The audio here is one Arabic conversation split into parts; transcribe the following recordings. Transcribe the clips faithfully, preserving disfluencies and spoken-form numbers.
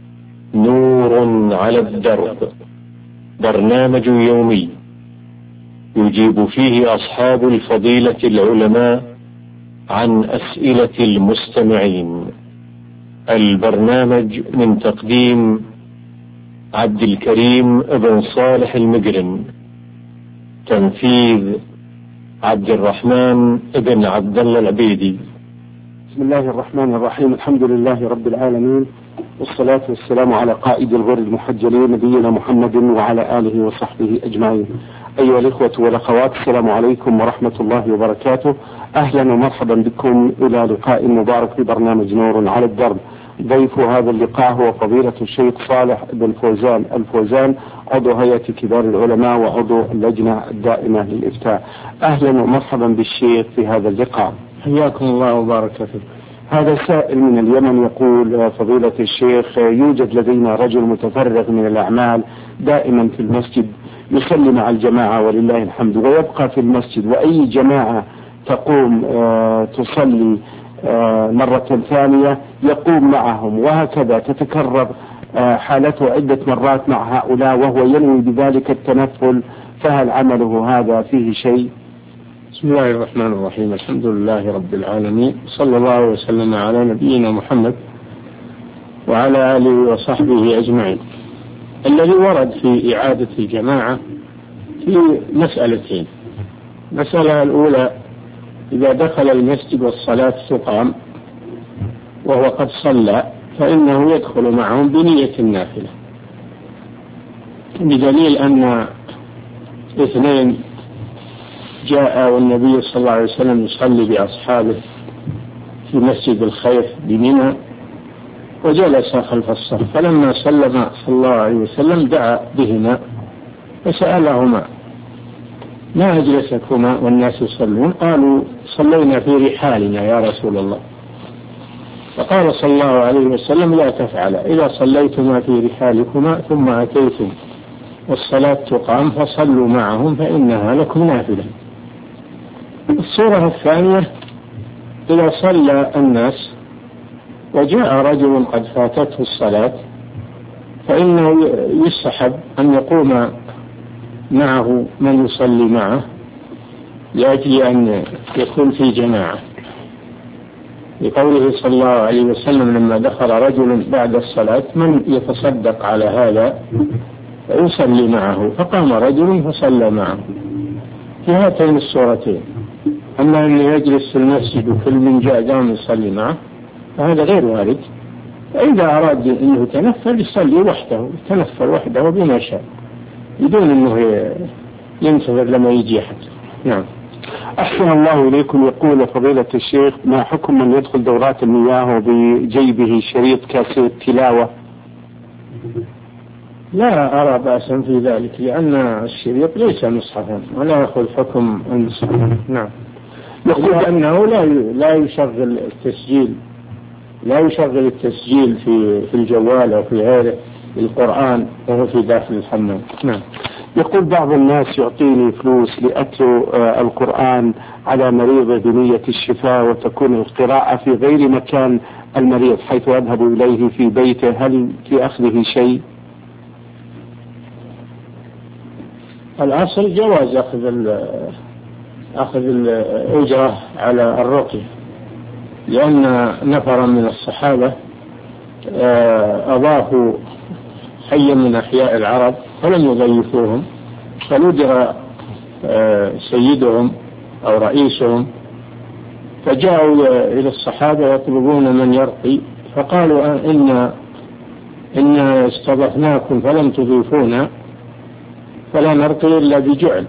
نور على الدرب، برنامج يومي يجيب فيه أصحاب الفضيلة العلماء عن أسئلة المستمعين. البرنامج من تقديم عبد الكريم بن صالح المقرن، تنفيذ عبد الرحمن بن عبد الله العبيدي. بسم الله الرحمن الرحيم. الحمد لله رب العالمين، والصلاة والسلام على قائد الغر المحجلين نبينا محمد وعلى آله وصحبه أجمعين. أيها الإخوة والأخوات، السلام عليكم ورحمة الله وبركاته. أهلا ومرحبا بكم إلى لقاء مبارك في برنامج نور على الدرب. ضيف هذا اللقاء هو فضيلة الشيخ صالح بن فوزان الفوزان، عضو هيئة كبار العلماء وعضو اللجنة الدائمة للإفتاء. أهلا ومرحبا بالشيخ في هذا اللقاء. حياكم الله وبارك فيكم. هذا سائل من اليمن يقول: فضيلة الشيخ، يوجد لدينا رجل متفرغ من الأعمال دائما في المسجد، يصلي مع الجماعة ولله الحمد، ويبقى في المسجد، وأي جماعة تقوم آه تصلي آه مرة ثانية يقوم معهم، وهكذا تتكرر آه حالته عدة مرات مع هؤلاء، وهو ينوي بذلك التنفل، فهل عمله هذا فيه شيء؟ بسم الله الرحمن الرحيم. الحمد لله رب العالمين، صلى الله وسلم على نبينا محمد وعلى آله وصحبه أجمعين. الذي ورد في إعادة الجماعة في مسألتين. المسألة الأولى: إذا دخل المسجد والصلاة تقام وهو قد صلى فإنه يدخل معهم بنية النافلة، بدليل أن اثنين جاء والنبي صلى الله عليه وسلم يصلي بأصحابه في مسجد الخيف بمنى، وجلس خلف الصف، فلما سلم صلى الله عليه وسلم دعا بهما فسألهما: ما أجلسكما والناس يصلون؟ قالوا: صلينا في رحالنا يا رسول الله. فقال صلى الله عليه وسلم: لا تفعل، إذا صليتما في رحالكما ثم أتيتم والصلاة تقام فصلوا معهم فإنها لكم نافلة. الصورة الثانية: إذا صلى الناس وجاء رجل قد فاتته الصلاة فإنه يستحب أن يقوم معه من يصلي معه لأجل أن يكون في جماعة، لقوله صلى الله عليه وسلم: لما دخل رجل بعد الصلاة من يتصدق على هذا فيصلي معه، فقام رجل فصلى معه. في هاتين الصورتين. أما أن يجلس في المسجد وكل من جاء قام يصلي معه فهذا غير وارد. فإذا أراد أنه يتنفل يصلي وحده، يتنفل وحده بما شاء بدون أنه ينتظر لما يجي أحد. نعم. أحسن الله إليكم. يقول فضيلة الشيخ: ما حكم من يدخل دورات المياه وبجيبه شريط كاسيت تلاوة؟ لا أرى بأسا في ذلك، لأن الشريط ليس مصحفا ولا يأخذ حكم المصحف. نعم. يقول أنه لا لا يشغل التسجيل لا يشغل التسجيل في في الجوال أو في غيره القرآن وهو في داخل الحمام. نعم. يقول بعض الناس: يعطيني فلوس لأتلو آه القرآن على مريض بنية الشفاء، وتكون القراءة في غير مكان المريض حيث أذهب إليه في بيته، هل في أخذه شيء؟ الأصل جواز أخذ أخذ الأجرة على الرقية، لأن نفرا من الصحابة أضافوا حيا من أحياء العرب فلم يضيفوهم، فندر سيدهم أو رئيسهم فجاءوا إلى الصحابة يطلبون من يرقي، فقالوا: إن إن استضفناكم فلم تضيفونا فلا نرقي إلا بجعل.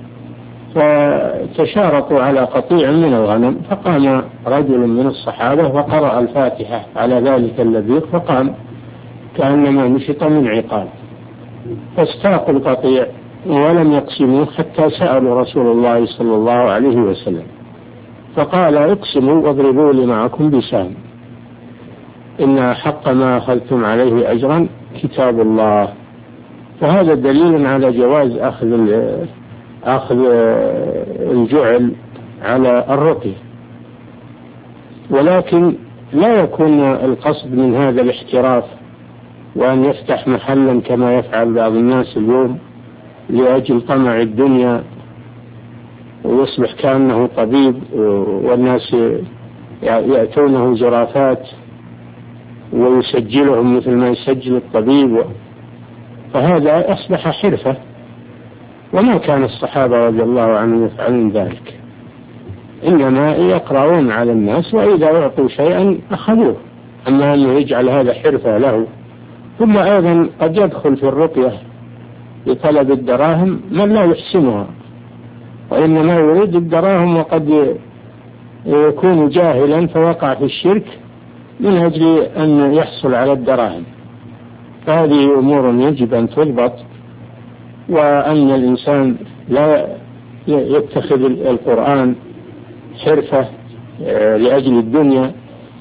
فتشاركوا على قطيع من الغنم، فقام رجل من الصحابة وقرأ الفاتحة على ذلك اللبيق، فقام كأنما نشط من عقال، فاستاقوا القطيع ولم يقسموه حتى سألوا رسول الله صلى الله عليه وسلم، فقال: اقسموا واضربوا لي معكم بسهم، إن حق ما أخذتم عليه أجرا كتاب الله. فهذا دليل على جواز أخذ أخذ الجعل على الرقية، ولكن لا يكون القصد من هذا الاحتراف وأن يفتح محلا كما يفعل بعض الناس اليوم لأجل طمع الدنيا، ويصبح كأنه طبيب والناس يأتونه زرافات ويسجلهم مثل ما يسجل الطبيب، فهذا أصبح حرفة، وما كان الصحابة رضي الله عنهم يفعلون ذلك، إنما يقرؤون على الناس وإذا أعطوا شيئا أخذوه، أما أنه يجعل هذا حرفة له. ثم أيضا قد يدخل في الرقية لطلب الدراهم من لا يحسنها، وإنما يريد الدراهم وقد يكون جاهلا فوقع في الشرك من أجل أن يحصل على الدراهم. فهذه أمور يجب أن تضبط، وأن الإنسان لا يتخذ القرآن حرفة لأجل الدنيا،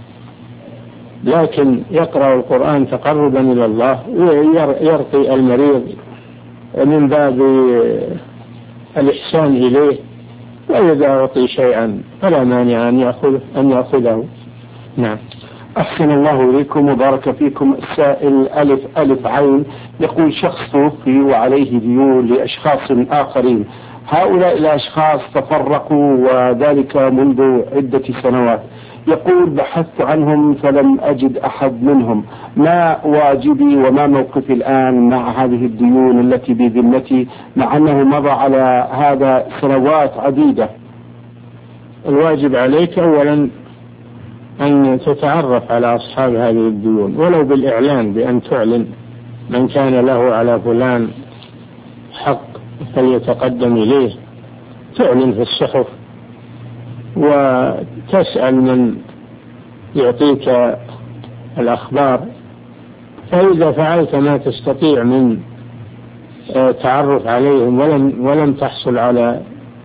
لكن يقرأ القرآن تقربا إلى الله ويرقي المريض من باب الإحسان إليه، وإذا أعطي شيئا فلا مانع أن يأخذه أن يأخذه. نعم. أحسن الله إليكم وبارك فيكم. السائل ألف ألف عين يقول شخص توفي وعليه ديون لأشخاص آخرين، هؤلاء الأشخاص تفرقوا وذلك منذ عدة سنوات، يقول بحثت عنهم فلم أجد أحد منهم، ما واجبي وما موقفي الآن مع هذه الديون التي بذمتي مع أنه مضى على هذا سنوات عديدة؟ الواجب عليك أولا أن تتعرف على أصحاب هذه الديون ولو بالإعلان، بأن تعلن من كان له على فلان حق فليتقدم إليه، تعلن في الصحف وتسأل من يعطيك الأخبار. فإذا فعلت ما تستطيع من تعرف عليهم ولم, ولم تحصل على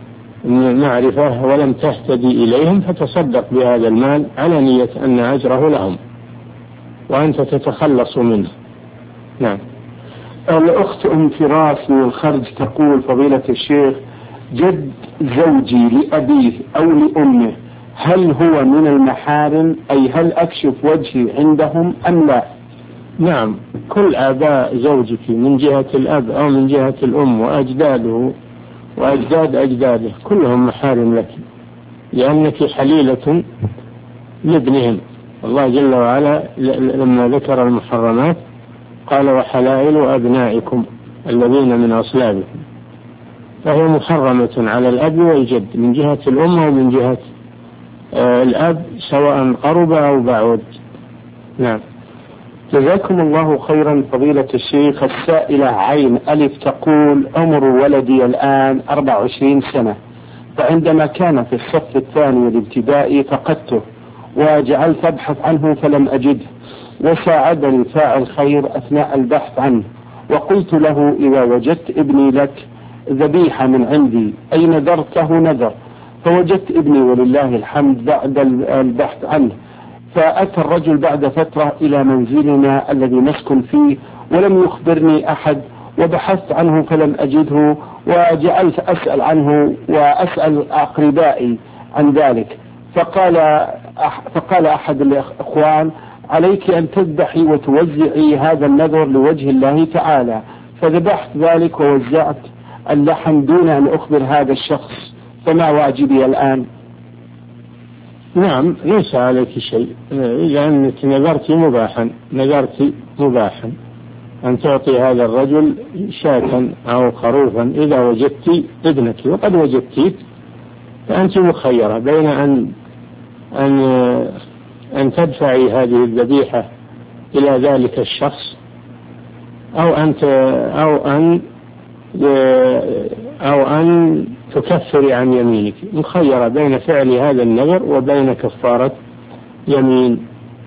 معرفة ولم تهتدي إليهم فتصدق بهذا المال على نية أن أجره لهم وأنت تتخلص منه. نعم. الأخت أم فراس من الخرج تقول فضيلة الشيخ جد زوجي لأبيه أو لأمه هل هو من المحارم، أي هل أكشف وجهي عندهم أم لا؟ نعم، كل آباء زوجك من جهة الأب أو من جهة الأم وأجداده وأجداد أجداده كلهم محارم لك، لأنك حليلة لابنهم. الله جل وعلا لما ذكر المحرمات قال وحلائل أبنائكم الذين من أصلابكم، فهي محرمة على الأب والجد من جهة الأم ومن جهة آه الأب سواء قرب أو بعد. نعم. جزاكم الله خيرا فضيلة الشيخ. السائلة عين ألف تقول عمر ولدي الآن أربع وعشرين سنة، فعندما كان في الصف الثاني الابتدائي فقدته وجعلت أبحث عنه فلم أجده، وساعدني فاعل خير أثناء البحث عنه، وقلت له إذا وجدت ابني لك ذبيحة من عندي أي نذرته نذر، فوجدت ابني ولله الحمد بعد البحث عنه. فأتى الرجل بعد فترة إلى منزلنا الذي نسكن فيه ولم يخبرني أحد، وبحثت عنه فلم أجده، وجعلت أسأل عنه وأسأل أقربائي عن ذلك، فقال فقال أحد الإخوان عليك أن تذبحي وتوزعي هذا النذر لوجه الله تعالى، فذبحت ذلك ووزعت اللحم دون أن أخبر هذا الشخص، فما واجبي الآن؟ نعم، ليس عليك شيء، لأنك نذرت مباحا نذرت مباحا أن تعطي هذا الرجل شاة أو خروفا إذا وجدت ابنك، وقد وجدتيه فأنت مخيرة بين أن أن أن تدفعي هذه الذبيحة إلى ذلك الشخص أو أن أو أن أو أن تكفري عن يمينك، مخيرة بين فعل هذا النذر وبين كفارة يمين،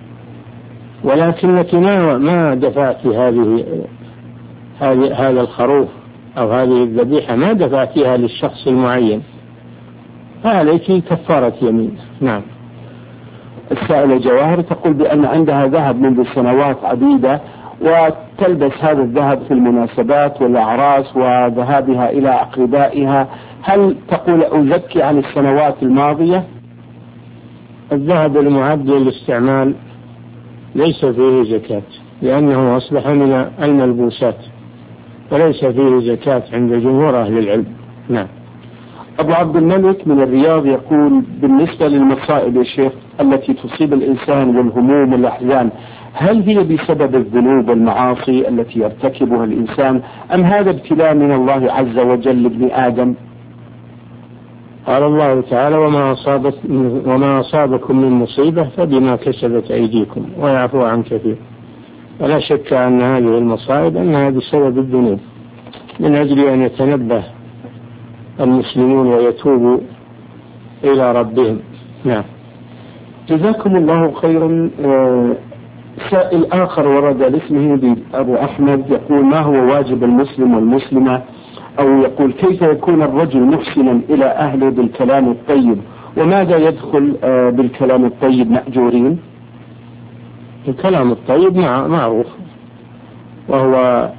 ولكنك ما ما دفعت هذه هذا الخروف أو هذه الذبيحة ما دفعتها للشخص المعين، فعليك كفارة يمين. نعم. السائلة جواهر تقول بأن عندها ذهب منذ سنوات عديدة وتلبس هذا الذهب في المناسبات والأعراس وذهابها إلى أقربائها، هل تقول أزكي عن السنوات الماضية؟ الذهب المعد للاستعمال ليس فيه زكاة، لأنه أصبح من الملبوسات وليس فيه زكاة عند جمهور أهل العلم. نعم. أبو عبد الملك من الرياض يقول: بالنسبة للمصائب يا شيخ التي تصيب الإنسان والهموم والأحزان، هل هي بسبب الذنوب والمعاصي التي يرتكبها الإنسان، أم هذا ابتلاء من الله عز وجل لابن آدم؟ قال الله تعالى: وما أصابت وما أصابكم من مصيبة فبما كسبت أيديكم ويعفو عن كثير. ولا شك أن هذه المصائب أنها بسبب الذنوب، من أجل أن يتنبه المسلمون ويتوبوا إلى ربهم. نعم. جزاكم الله خيرا. سائل آخر ورد لاسمه أبو أحمد يقول: ما هو واجب المسلم والمسلمة، أو يقول كيف يكون الرجل محسنا إلى أهله بالكلام الطيب، وماذا يدخل بالكلام الطيب مأجورين؟ الكلام الطيب معروف، وهو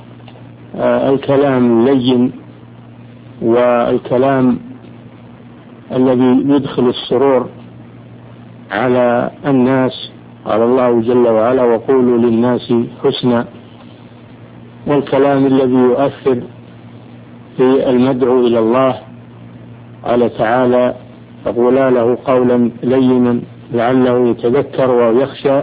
الكلام اللين والكلام الذي يدخل السرور على الناس. قال الله جل وعلا: وقولوا للناس حسنا. والكلام الذي يؤثر في المدعو إلى الله، قال تعالى: فقولا له قولا لينا لعله يتذكر ويخشى.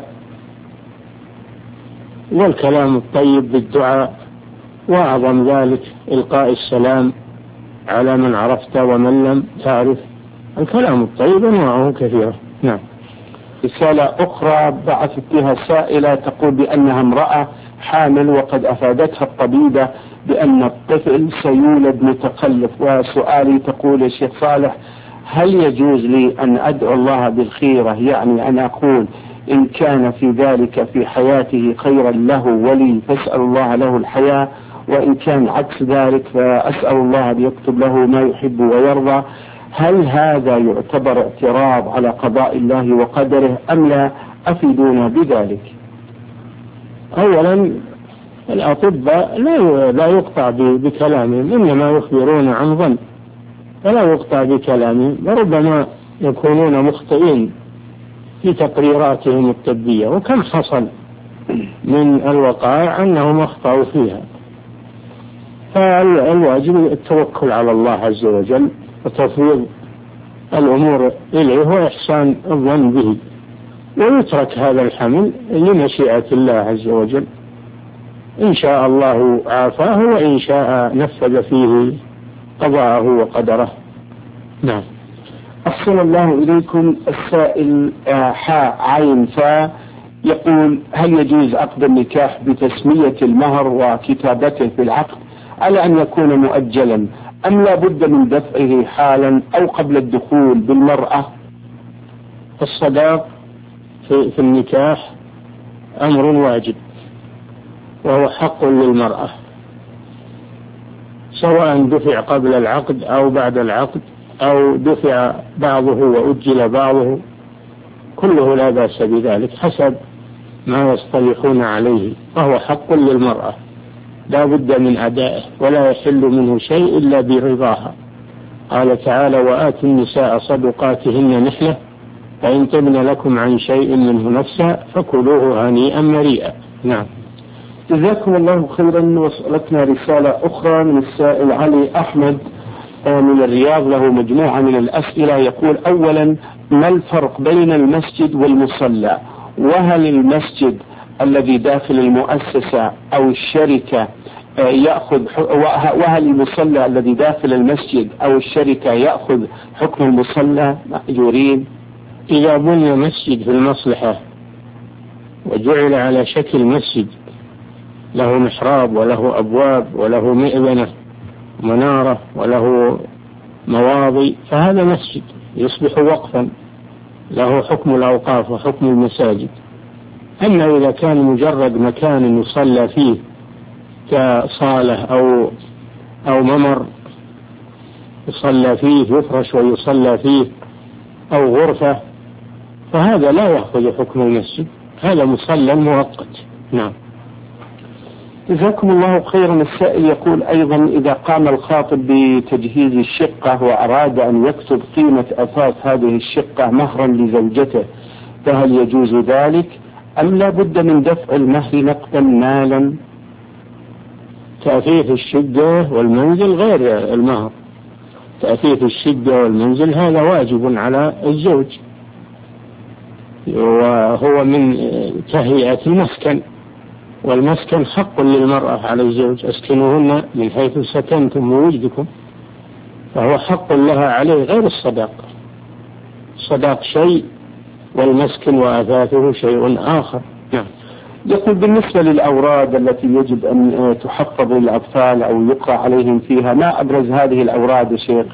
والكلام الطيب بالدعاء، وأعظم ذلك إلقاء السلام على من عرفت ومن لم تعرف. الكلام الطيب أنواعه كثيرة. نعم. رسالة أخرى بعثت بها سائلة تقول بأنها امرأة حامل وقد أفادتها الطبيبة بأن الطفل سيولد متخلف، وسؤالي تقول: يا شيخ صالح، هل يجوز لي أن أدعو الله بالخيرة، يعني أن أقول إن كان في ذلك في حياته خيرا له ولي فاسأل الله له الحياة، وإن كان عكس ذلك فأسأل الله أن يكتب له ما يحب ويرضى؟ هل هذا يعتبر اعتراض على قضاء الله وقدره أم لا؟ أفيدونا بذلك. أولا، الأطباء لا لا يقطع بكلامهم، إنما يخبرون عن ظن، فلا يقطع بكلامهم، وربما يكونون مخطئين في تقريراتهم الطبية، وكم حصل من الوقائع أنهم أخطأوا فيها. فالواجب التوكل على الله عز وجل وتفويض الأمور إليه وإحسان الظن به، ويترك هذا الحمل لمشيئة الله عز وجل. إن شاء الله عافاه، وإن شاء نفذ فيه قضاءه وقدره. نعم. أحسن الله إليكم. السائل حاء عين فاء يقول: هل يجوز عقد النكاح بتسمية المهر وكتابته في العقد على أن يكون مؤجلا، أم لا بد من دفعه حالا أو قبل الدخول بالمرأة؟ الصداق في, في النكاح أمر واجب، وهو حق للمرأة، سواء دفع قبل العقد أو بعد العقد، أو دفع بعضه وأجل بعضه، كله لا بأس بذلك حسب ما يصطلحون عليه، وهو حق للمرأة لا بد من أدائه، ولا يحل منه شيء إلا برضاها. قال تعالى: وآتوا النساء صدقاتهن نحلة فإن طبن لكم عن شيء منه نفسا فكلوه هنيئا مريئا. نعم. جزاكم الله خيرا. وصلتنا رسالة أخرى من السائل علي أحمد من الرياض، له مجموعة من الأسئلة. يقول: أولا، ما الفرق بين المسجد والمصلى؟ وهل المسجد الذي داخل المؤسسة أو الشركة يأخذ، وهل المصلى الذي داخل المسجد أو الشركة يأخذ حكم المصلى مأجورين؟ إذا بني مسجد في المصلحة وجعل على شكل مسجد، له محراب وله أبواب وله مئذنة منارة وله مواضي، فهذا مسجد يصبح وقفا، له حكم الأوقاف وحكم المساجد. أما إذا كان مجرد مكان يصلى فيه كصالة أو أو ممر يصلى فيه، يفرش ويصلى فيه، أو غرفة، فهذا لا يأخذ حكم المسجد، هذا مصلى مؤقت. نعم. جزاكم الله خيرا. السائل يقول أيضا: إذا قام الخاطب بتجهيز الشقة وأراد أن يكتب قيمة أثاث هذه الشقة مهرا لزوجته، فهل يجوز ذلك أم لا بد من دفع المهر نقدا مالا؟ تأثير الشدة والمنزل غير المهر. تأثير الشدة والمنزل هذا واجب على الزوج، وهو من تهيئة المسكن، والمسكن حق للمرأة على الزوج، أسكنوهن من حيث سكنتم ووجدكم، فهو حق لها عليه غير الصداق. الصداق شيء والمسكن وأثاثه شيء آخر. نعم. يقول بالنسبة للأوراد التي يجب أن تحفظ للأطفال أو يقرأ عليهم فيها، ما أبرز هذه الأوراد يا شيخ؟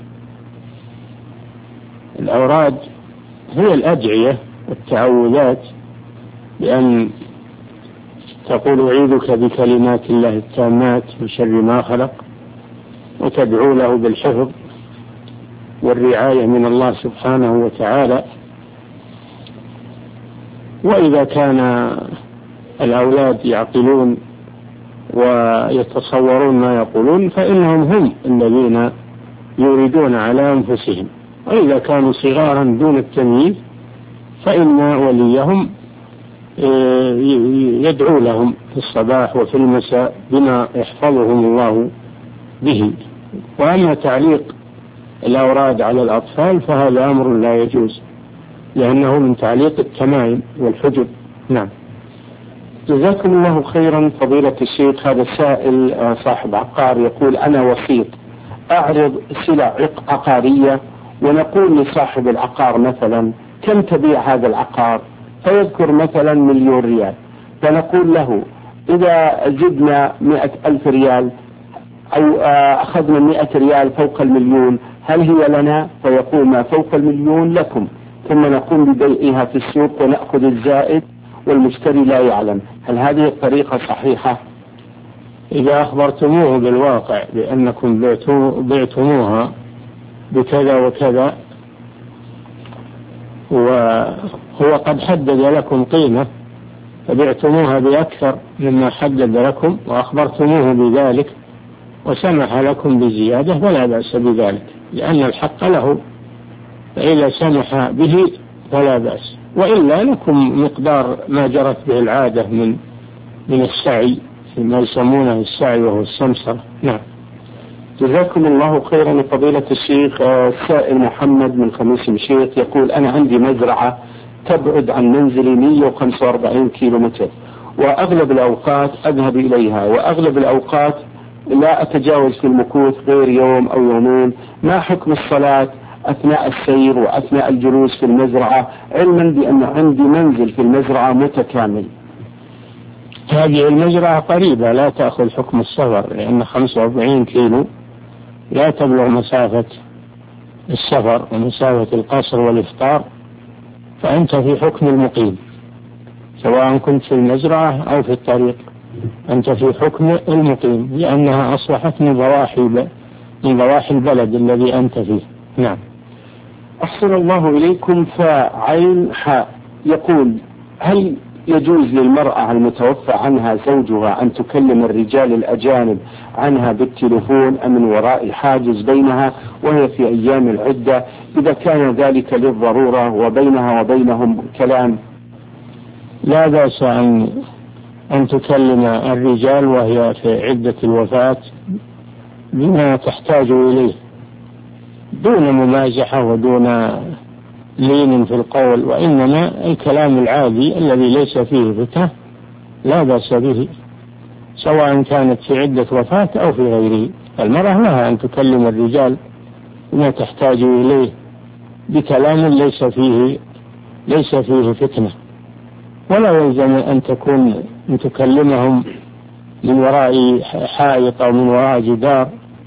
الأوراد هي الأدعية والتعوذات، بأن تقول أعيذك بكلمات الله التامات من شر ما خلق، وتدعو له بالحفظ والرعاية من الله سبحانه وتعالى. وإذا كان الأولاد يعقلون ويتصورون ما يقولون فإنهم هم الذين يريدون على أنفسهم، وإذا كانوا صغارا دون التمييز فإن وليهم يدعو لهم في الصباح وفي المساء بما يحفظهم الله به. وأما تعليق الأوراد على الأطفال فهذا أمر لا يجوز، لأنه من تعليق التمائم والحجب. نعم. جزاكم الله خيرا فضيلة الشيخ. هذا السائل صاحب عقار يقول أنا وسيط أعرض سلع عقارية، ونقول لصاحب العقار مثلا كم تبيع هذا العقار، فيذكر مثلا مليون ريال، فنقول له إذا زدنا مئة ألف ريال أو أخذنا مئة ريال فوق المليون هل هي لنا؟ فيقول ما فوق المليون لكم، ثم نقوم ببيعها في السوق ونأخذ الزائد والمشتري لا يعلم. هل هذه الطريقة صحيحة؟ إذا أخبرتموه بالواقع بأنكم بعتموها بكذا وكذا وهو قد حدد لكم قيمة فبعتموها بأكثر مما حدد لكم وأخبرتموه بذلك وسمح لكم بزيادة فلا بأس بذلك، لأن الحق له، فإذا سمح به فلا بأس، وإلا لكم مقدار ما جرت به العادة من من السعي، ما يسمونه السعي وهو السمسرة. نعم. جزاكم الله خيرا فضيلة الشيخ. السائل محمد من خميس مشيط يقول أنا عندي مزرعة تبعد عن منزلي مئة وخمسة وأربعين كيلو متر، وأغلب الأوقات أذهب إليها، وأغلب الأوقات لا أتجاوز في المكوث غير يوم أو يومين. ما حكم الصلاة أثناء السير وأثناء الجلوس في المزرعة، علما بأن عندي منزل في المزرعة متكامل؟ هذه المزرعة قريبة لا تأخذ حكم السفر، لأن خمسة وأربعين كيلو لا تبلغ مسافة السفر ومسافة القصر والإفطار، فأنت في حكم المقيم سواء كنت في المزرعة أو في الطريق، أنت في حكم المقيم لأنها أصبحت من ضواحي من ضواحي البلد الذي أنت فيه. نعم. أحسن الله إليكم. فعين حاء يقول هل يجوز للمرأة المتوفى عنها زوجها أن تكلم الرجال الأجانب عنها بالتلفون أم من وراء حاجز بينها وهي في أيام العدة إذا كان ذلك للضرورة وبينها وبينهم كلام؟ لا بأس أن أن تكلم الرجال وهي في عدة الوفاة بما تحتاج إليه دون ممازحة ودون لين في القول، وإنما الكلام العادي الذي ليس فيه فتنة لا بأس به، سواء كانت في عدة وفاة أو في غيره. المرأة لها أن تكلم الرجال بما تحتاج إليه بكلام ليس فيه ليس فيه فتنة، ولا يلزم أن تكون أن تكلمهم من وراء حائط أو من وراء جدار،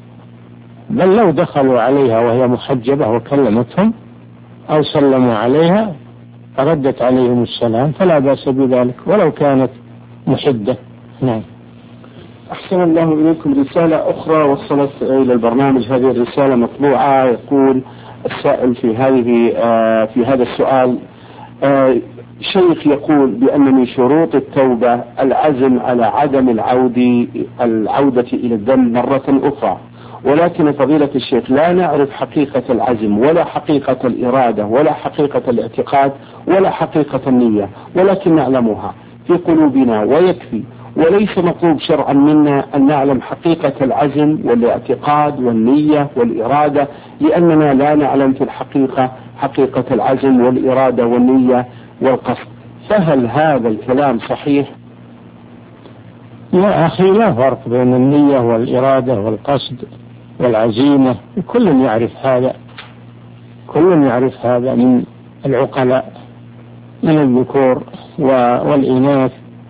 بل لو دخلوا عليها وهي محجبة وكلمتهم أو سلموا عليها فردت عليهم السلام فلا بأس بذلك ولو كانت محدة. نعم. أحسن الله إليكم. رسالة أخرى وصلت إلى البرنامج، هذه الرسالة مطبوعة. يقول السائل في هذه آه في هذا السؤال آه شيخ يقول بأن من شروط التوبة العزم على عدم العودة العودة إلى الذنب مرة أخرى، ولكن فضيلة الشيخ لا نعرف حقيقة العزم ولا حقيقة الإرادة ولا حقيقة الاعتقاد ولا حقيقة النية، ولكن نعلمها. في قلوبنا ويكفي، وليس مطلوب شرعا منا أن نعلم حقيقة العزم والاعتقاد والنية والإرادة، لأننا لا نعلم في الحقيقة حقيقة العزم والإرادة والنية والقصد. فهل هذا الكلام صحيح؟ يا أخي لا فرق بين النية والإرادة والقصد والعزيمة، كل يعرف هذا، كل يعرف هذا من العقلاء من الذكور والإناث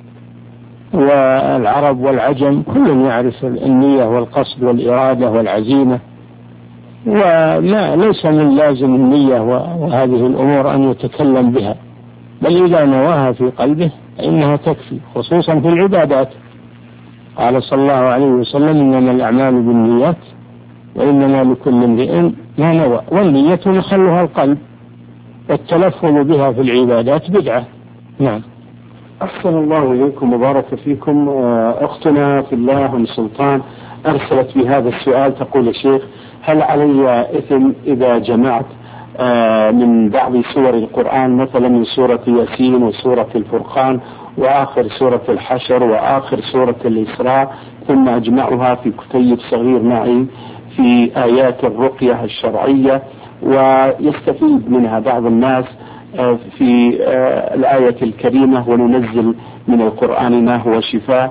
والعرب والعجم، كل يعرف النية والقصد والإرادة والعزيمة، ولا ليس من لازم النية وهذه الأمور أن يتكلم بها، بل إذا نواها في قلبه فإنها تكفي، خصوصا في العبادات. قال صلى الله عليه وسلم: إنما الأعمال بالنيات وإنما لكل امرئ ما نوى، والنية محلها القلب، والتلفظ بها في العبادات بدعة. نعم. أحسن الله إليكم وبارك فيكم. أختنا في الله أم سلطان أرسلت في هذا السؤال تقول: الشيخ، هل علي إثم إذا جمعت من بعض سور القرآن، مثلا من سورة ياسين وسورة الفرقان وآخر سورة الحشر وآخر سورة الإسراء، ثم أجمعها في كتيب صغير معي في آيات الرقية الشرعية، ويستفيد منها بعض الناس في الآية الكريمة: وننزل من القرآن ما هو شفاء؟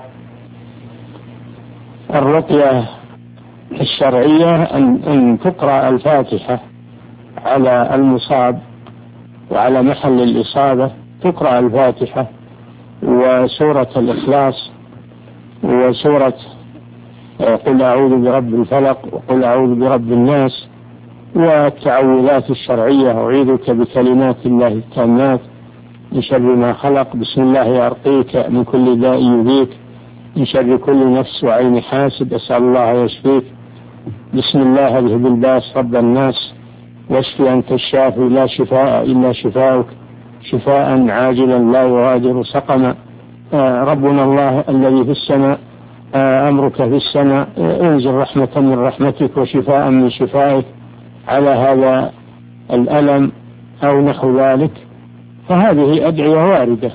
الرقية الشرعية أن, أن تقرأ الفاتحة على المصاب وعلى محل الإصابة، تقرأ الفاتحة وسورة الإخلاص وسورة قل أعوذ برب الفلق وقل أعوذ برب الناس، والتعوذات الشرعية: أعيذك بكلمات الله التامات من شر ما خلق، بسم الله أرقيك من كل داء يؤذيك، من شر كل نفس وعين حاسد، أسأل الله يشفيك، بسم الله اذهب الباس رب الناس، واشف أنت الشافي لا شفاء إلا شفاؤك، شفاء عاجلا لا يغادر سقما، ربنا الله الذي في السماء، أمرك في السماء، انزل رحمة من رحمتك وشفاء من شفائك على هذا الألم أو نحو ذلك. فهذه أدعية واردة،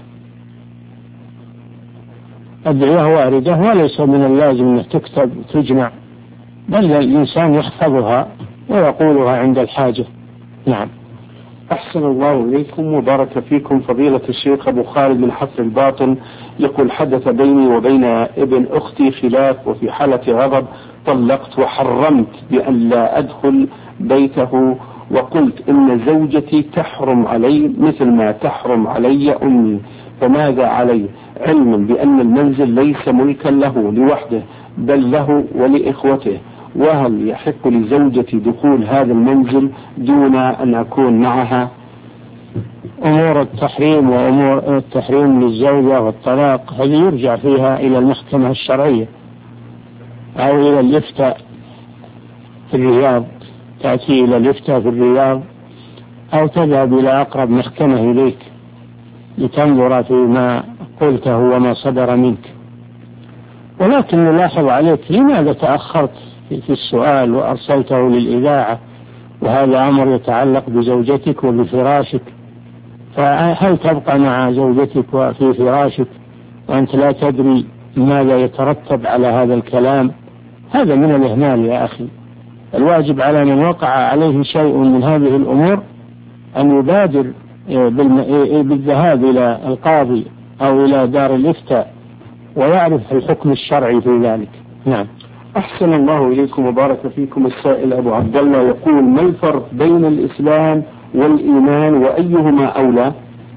أدعية واردة، وليس من اللازم أن تكتب تجمع، بل الإنسان يحفظها ويقولها عند الحاجة. نعم. أحسن الله إليكم وبارك فيكم. فضيلة الشيخ أبو خالد من حفر الباطن يقول: حدث بيني وبين ابن أختي خلاف، وفي حالة غضب طلقت وحرمت بأن لا أدخل بيته، وقلت إن زوجتي تحرم علي مثل ما تحرم علي أمي، فماذا علي؟ علما بأن المنزل ليس ملكا له لوحده بل له ولإخوته، وهل يحق لزوجتي دخول هذا المنزل دون أن أكون معها؟ أمور التحريم وأمور التحريم للزوجة والطلاق هذه يرجع فيها إلى المحكمة الشرعية أو إلى الإفتاء في الرياض، تأتي إلى الإفتاء في الرياض أو تذهب إلى أقرب محكمة إليك لتنظر فيما قلته وما صدر منك. ولكن نلاحظ عليك لماذا تأخرت في السؤال وأرسلته للإذاعة، وهذا أمر يتعلق بزوجتك وبفراشك، فهل تبقى مع زوجتك وفي فراشك وأنت لا تدري ماذا يترتب على هذا الكلام؟ هذا من الإهمال يا أخي. الواجب على من وقع عليه شيء من هذه الأمور أن يبادر بالذهاب إلى القاضي أو إلى دار الإفتاء ويعرف الحكم الشرعي في ذلك. نعم. أحسن الله إليكم وبارك فيكم. السائل أبو عبد الله يقول: ما الفرق بين الإسلام والإيمان وأيهما أولى؟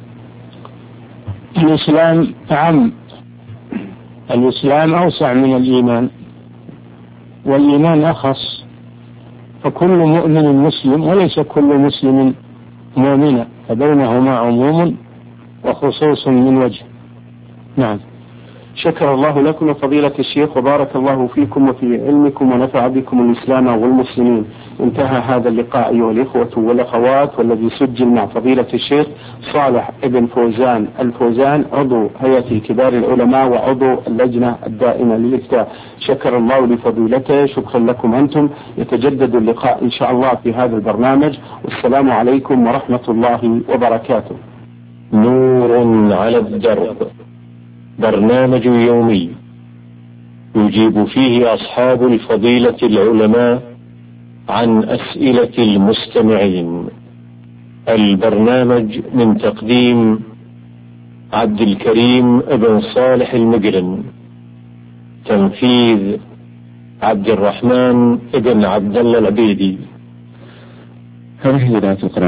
الإسلام أعم، الإسلام أوسع من الإيمان، والإيمان أخص، فكل مؤمن مسلم وليس كل مسلم مؤمنا، فبينهما عموم وخصوص من وجه. نعم. شكر الله لكم فضيلة الشيخ وبارك الله فيكم وفي علمكم ونفع بكم الإسلام والمسلمين. انتهى هذا اللقاء أيها الإخوة والأخوات، والذي سجل مع فضيلة الشيخ صالح ابن فوزان الفوزان، عضو هيئة كبار العلماء وعضو اللجنة الدائمة للإفتاء. شكر الله لفضيلته. شكرا لكم أنتم. يتجدد اللقاء إن شاء الله في هذا البرنامج، والسلام عليكم ورحمة الله وبركاته. نور على الدرب. برنامج يومي يجيب فيه أصحاب الفضيلة العلماء عن أسئلة المستمعين. البرنامج من تقديم عبد الكريم بن صالح المقرن، تنفيذ عبد الرحمن بن عبد الله العبيدي. هذه بداية القرآن.